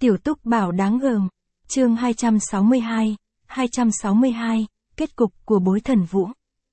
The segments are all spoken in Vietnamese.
Tiểu Túc Bảo đáng gờm. Chương 262, kết cục của Bối Thần Vũ.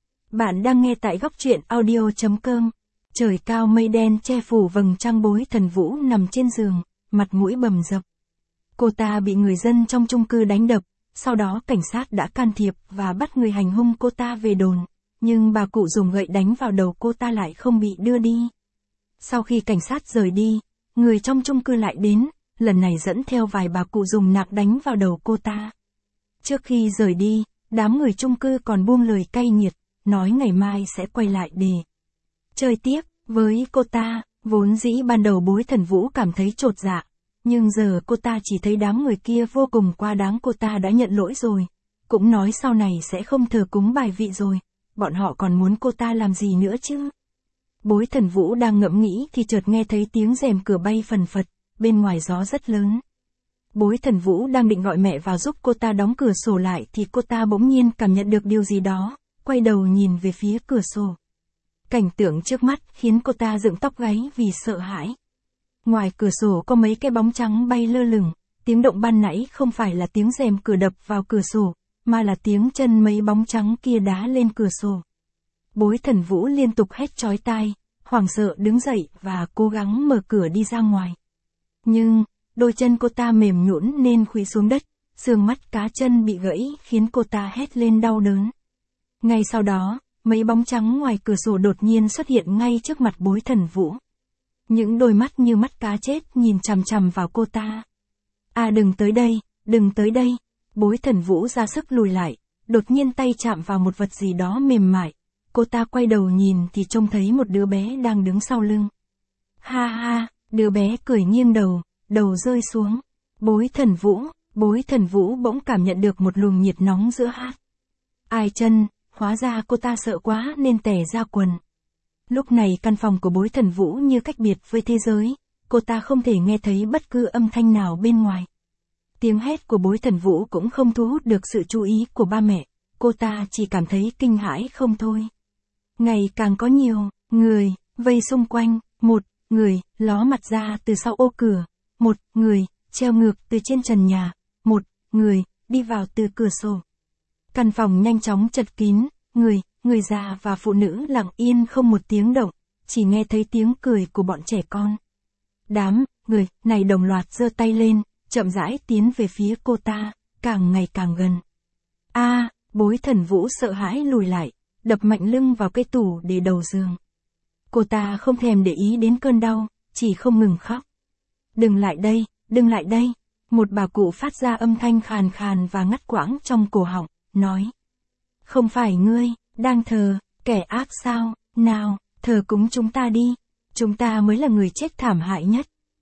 Bạn đang nghe tại góc truyện audio.com. Trời cao mây đen che phủ vầng trăng. Bối Thần Vũ nằm trên giường, mặt mũi bầm dập. Cô ta bị người dân trong chung cư đánh đập, sau đó cảnh sát đã can thiệp và bắt người hành hung cô ta về đồn, nhưng bà cụ dùng gậy đánh vào đầu cô ta lại không bị đưa đi. Sau khi cảnh sát rời đi, người trong chung cư lại đến, lần này dẫn theo vài bà cụ dùng nạc đánh vào đầu cô ta. Trước khi rời đi, đám người chung cư còn buông lời cay nghiệt, nói ngày mai sẽ quay lại để chơi tiếp với cô ta. Vốn dĩ ban đầu Bối Thần Vũ cảm thấy chột dạ, nhưng giờ cô ta chỉ thấy đám người kia vô cùng quá đáng. Cô ta đã nhận lỗi rồi, cũng nói sau này sẽ không thờ cúng bài vị rồi, bọn họ còn muốn cô ta làm gì nữa chứ. Bối Thần Vũ đang ngẫm nghĩ thì chợt nghe thấy tiếng rèm cửa bay phần phật, bên ngoài gió rất lớn. Bối Thần Vũ đang định gọi mẹ vào giúp cô ta đóng cửa sổ lại thì cô ta bỗng nhiên cảm nhận được điều gì đó, quay đầu nhìn về phía cửa sổ. Cảnh tượng trước mắt khiến cô ta dựng tóc gáy vì sợ hãi. Ngoài cửa sổ có mấy cái bóng trắng bay lơ lửng, tiếng động ban nãy không phải là tiếng rèm cửa đập vào cửa sổ, mà là tiếng chân mấy bóng trắng kia đá lên cửa sổ. Bối Thần Vũ liên tục hét chói tai, hoảng sợ đứng dậy và cố gắng mở cửa đi ra ngoài. Nhưng, đôi chân cô ta mềm nhũn nên khuỵu xuống đất, xương mắt cá chân bị gãy khiến cô ta hét lên đau đớn. Ngay sau đó, mấy bóng trắng ngoài cửa sổ đột nhiên xuất hiện ngay trước mặt Bối Thần Vũ. Những đôi mắt như mắt cá chết nhìn chằm chằm vào cô ta. À đừng tới đây, đừng tới đây. Bối Thần Vũ ra sức lùi lại, đột nhiên tay chạm vào một vật gì đó mềm mại. Cô ta quay đầu nhìn thì trông thấy một đứa bé đang đứng sau lưng. Ha ha, đứa bé cười nghiêng đầu, đầu rơi xuống. Bối Thần Vũ bỗng cảm nhận được một luồng nhiệt nóng giữa hát. Ai chân, hóa ra cô ta sợ quá nên tè ra quần. Lúc này căn phòng của Bối Thần Vũ như cách biệt với thế giới, cô ta không thể nghe thấy bất cứ âm thanh nào bên ngoài. Tiếng hét của Bối Thần Vũ cũng không thu hút được sự chú ý của ba mẹ, cô ta chỉ cảm thấy kinh hãi không thôi. Ngày càng có nhiều người vây xung quanh, một người ló mặt ra từ sau ô cửa, một người treo ngược từ trên trần nhà, một người đi vào từ cửa sổ. Căn phòng nhanh chóng chật kín, người già và phụ nữ lặng yên không một tiếng động, chỉ nghe thấy tiếng cười của bọn trẻ con. Đám người này đồng loạt giơ tay lên, chậm rãi tiến về phía cô ta, càng ngày càng gần. Bối Thần Vũ sợ hãi lùi lại, đập mạnh lưng vào cái tủ để đầu giường. Cô ta không thèm để ý đến cơn đau, chỉ không ngừng khóc. Đừng lại đây. Một bà cụ phát ra âm thanh khàn khàn và ngắt quãng trong cổ họng, nói. Không phải ngươi đang thờ kẻ ác sao? Nào, thờ cúng chúng ta đi. Chúng ta mới là người chết thảm hại nhất.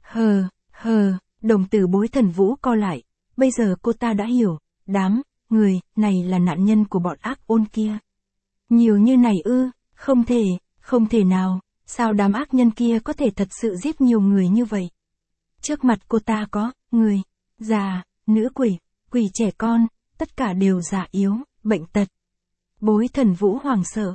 Đồng tử Bối Thần Vũ co lại. Bây giờ cô ta đã hiểu, đám người này là nạn nhân của bọn ác ôn kia. Nhiều như này ư? Không thể nào. Sao đám ác nhân kia có thể thật sự giết nhiều người như vậy? Trước mặt cô ta có người già, nữ quỷ trẻ con, tất cả đều già yếu, bệnh tật. Bối Thần Vũ hoảng sợ.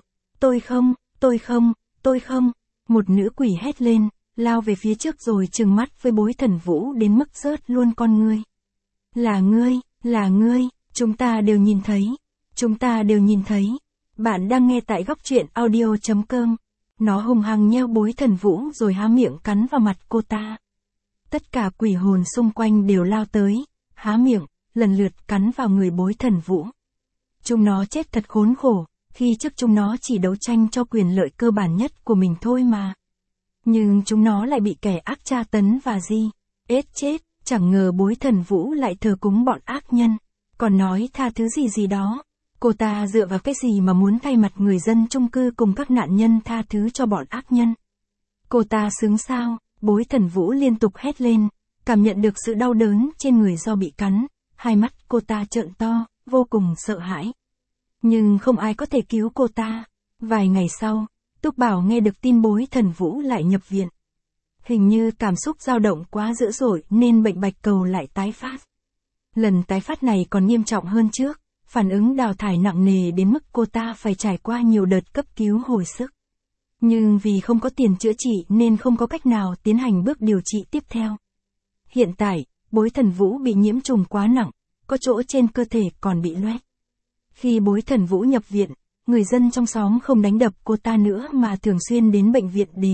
Tôi không. Một nữ quỷ hét lên, lao về phía trước rồi trừng mắt với Bối Thần Vũ đến mức rớt luôn con ngươi. Là ngươi, chúng ta đều nhìn thấy. Bạn đang nghe tại góc truyện audio.com. Nó hung hăng nheo Bối Thần Vũ rồi há miệng cắn vào mặt cô ta. Tất cả quỷ hồn xung quanh đều lao tới, há miệng, lần lượt cắn vào người Bối Thần Vũ. Chúng nó chết thật khốn khổ, khi trước chúng nó chỉ đấu tranh cho quyền lợi cơ bản nhất của mình thôi mà. Nhưng chúng nó lại bị kẻ ác tra tấn và chết, chẳng ngờ Bối Thần Vũ lại thờ cúng bọn ác nhân, còn nói tha thứ gì đó. Cô ta dựa vào cái gì mà muốn thay mặt người dân chung cư cùng các nạn nhân tha thứ cho bọn ác nhân? Cô ta sướng sao? Bối Thần Vũ liên tục hét lên, cảm nhận được sự đau đớn trên người do bị cắn, hai mắt cô ta trợn to, vô cùng sợ hãi. Nhưng không ai có thể cứu cô ta. Vài ngày sau, Túc Bảo nghe được tin Bối Thần Vũ lại nhập viện. Hình như cảm xúc dao động quá dữ dội nên bệnh bạch cầu lại tái phát. Lần tái phát này còn nghiêm trọng hơn trước, phản ứng đào thải nặng nề đến mức cô ta phải trải qua nhiều đợt cấp cứu hồi sức. Nhưng vì không có tiền chữa trị nên không có cách nào tiến hành bước điều trị tiếp theo. Hiện tại, Bối Thần Vũ bị nhiễm trùng quá nặng, có chỗ trên cơ thể còn bị loét. Khi Bối Thần Vũ nhập viện, người dân trong xóm không đánh đập cô ta nữa mà thường xuyên đến bệnh viện để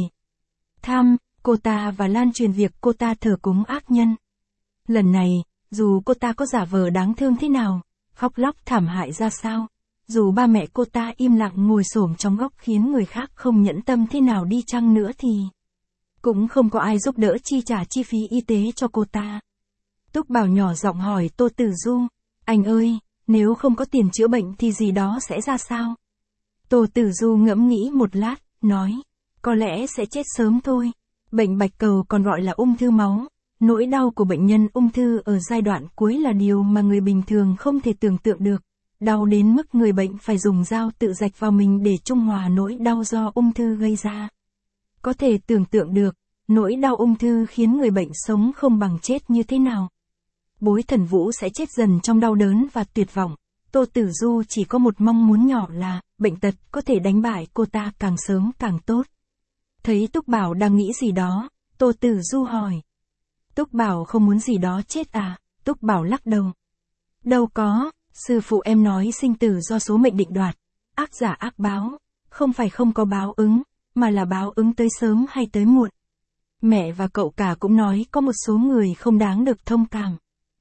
thăm cô ta và lan truyền việc cô ta thờ cúng ác nhân. Lần này, dù cô ta có giả vờ đáng thương thế nào, khóc lóc thảm hại ra sao, dù ba mẹ cô ta im lặng ngồi xổm trong góc khiến người khác không nhẫn tâm thế nào đi chăng nữa thì cũng không có ai giúp đỡ chi trả chi phí y tế cho cô ta. Túc Bảo nhỏ giọng hỏi Tô Tử Du, anh ơi, nếu không có tiền chữa bệnh thì gì đó sẽ ra sao? Tô Tử Du ngẫm nghĩ một lát, nói, có lẽ sẽ chết sớm thôi. Bệnh bạch cầu còn gọi là ung thư máu. Nỗi đau của bệnh nhân ung thư ở giai đoạn cuối là điều mà người bình thường không thể tưởng tượng được. Đau đến mức người bệnh phải dùng dao tự rạch vào mình để trung hòa nỗi đau do ung thư gây ra. Có thể tưởng tượng được, nỗi đau ung thư khiến người bệnh sống không bằng chết như thế nào. Bối Thần Vũ sẽ chết dần trong đau đớn và tuyệt vọng. Tô Tử Du chỉ có một mong muốn nhỏ là, bệnh tật có thể đánh bại cô ta càng sớm càng tốt. Thấy Túc Bảo đang nghĩ gì đó, Tô Tử Du hỏi. Túc Bảo không muốn gì đó chết à? Túc Bảo lắc đầu. Đâu có, sư phụ em nói sinh tử do số mệnh định đoạt, ác giả ác báo, không phải không có báo ứng, mà là báo ứng tới sớm hay tới muộn. Mẹ và cậu cả cũng nói có một số người không đáng được thông cảm.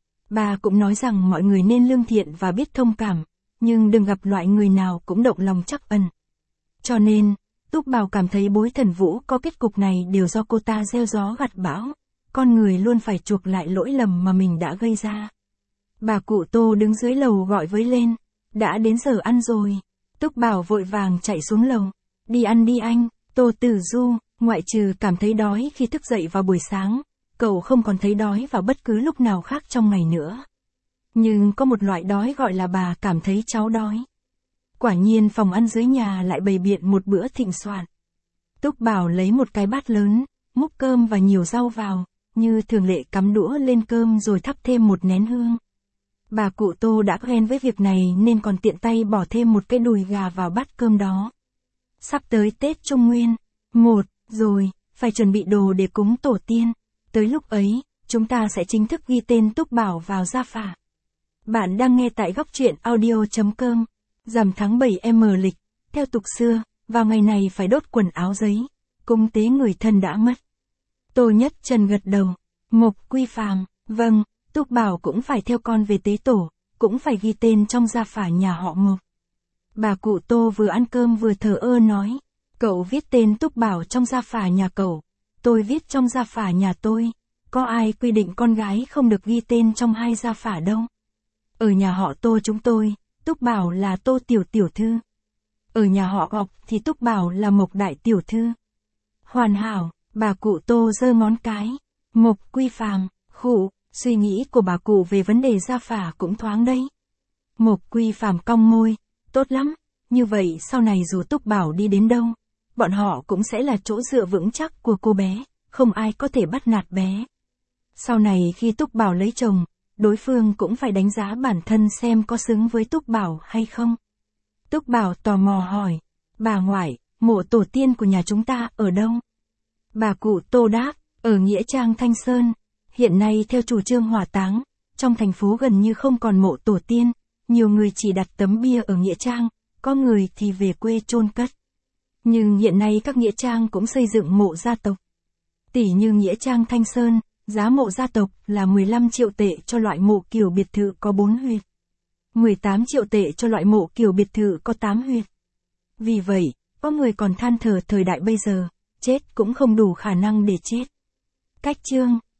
Bà cũng nói rằng mọi người nên lương thiện và biết thông cảm, nhưng đừng gặp loại người nào cũng động lòng trắc ẩn. Cho nên, Túc Bảo cảm thấy Bối Thần Vũ có kết cục này đều do cô ta gieo gió gặt bão. Con người luôn phải chuộc lại lỗi lầm mà mình đã gây ra. Bà cụ Tô đứng dưới lầu gọi với lên. Đã đến giờ ăn rồi. Túc Bảo vội vàng chạy xuống lầu. Đi ăn đi anh. Tô Tử Du, ngoại trừ cảm thấy đói khi thức dậy vào buổi sáng, cậu không còn thấy đói vào bất cứ lúc nào khác trong ngày nữa. Nhưng có một loại đói gọi là bà cảm thấy cháu đói. Quả nhiên phòng ăn dưới nhà lại bày biện một bữa thịnh soạn. Túc Bảo lấy một cái bát lớn, múc cơm và nhiều rau vào, như thường lệ cắm đũa lên cơm rồi thắp thêm một nén hương. Bà cụ Tô đã quen với việc này nên còn tiện tay bỏ thêm một cái đùi gà vào bát cơm đó. Sắp tới Tết Trung Nguyên, rồi, phải chuẩn bị đồ để cúng tổ tiên. Tới lúc ấy, chúng ta sẽ chính thức ghi tên Túc Bảo vào gia phả. Bạn đang nghe tại góc truyện audio.com. Rằm tháng 7 âm lịch, theo tục xưa, vào ngày này phải đốt quần áo giấy, cúng tế người thân đã mất. Tô Nhất Trần gật đầu. Mộc Quy Phàm, vâng, Túc Bảo cũng phải theo con về tế tổ, cũng phải ghi tên trong gia phả nhà họ Mộc. Bà cụ Tô vừa ăn cơm vừa thờ ơ nói, cậu viết tên Túc Bảo trong gia phả nhà cậu, tôi viết trong gia phả nhà tôi, có ai quy định con gái không được ghi tên trong hai gia phả đâu. Ở nhà họ Tô chúng tôi, Túc Bảo là Tô tiểu tiểu thư. Ở nhà họ Ngọc thì Túc Bảo là Mộc đại tiểu thư. Hoàn hảo. Bà cụ Tô giơ ngón cái. Mộc Quy Phàm, suy nghĩ của bà cụ về vấn đề gia phả cũng thoáng đấy. Mộc Quy Phàm cong môi, tốt lắm, như vậy sau này dù Túc Bảo đi đến đâu, bọn họ cũng sẽ là chỗ dựa vững chắc của cô bé, không ai có thể bắt nạt bé. Sau này khi Túc Bảo lấy chồng, đối phương cũng phải đánh giá bản thân xem có xứng với Túc Bảo hay không. Túc Bảo tò mò hỏi, bà ngoại, mộ tổ tiên của nhà chúng ta ở đâu? Bà cụ Tô đáp, ở Nghĩa Trang Thanh Sơn. Hiện nay theo chủ trương hỏa táng, trong thành phố gần như không còn mộ tổ tiên, nhiều người chỉ đặt tấm bia ở Nghĩa Trang, có người thì về quê chôn cất. Nhưng hiện nay các Nghĩa Trang cũng xây dựng mộ gia tộc. Tỉ như Nghĩa Trang Thanh Sơn, giá mộ gia tộc là 15 triệu tệ cho loại mộ kiểu biệt thự có 4 huyệt. 18 triệu tệ cho loại mộ kiểu biệt thự có 8 huyệt. Vì vậy, có người còn than thở thời đại bây giờ, chết cũng không đủ khả năng để chết. Cách chương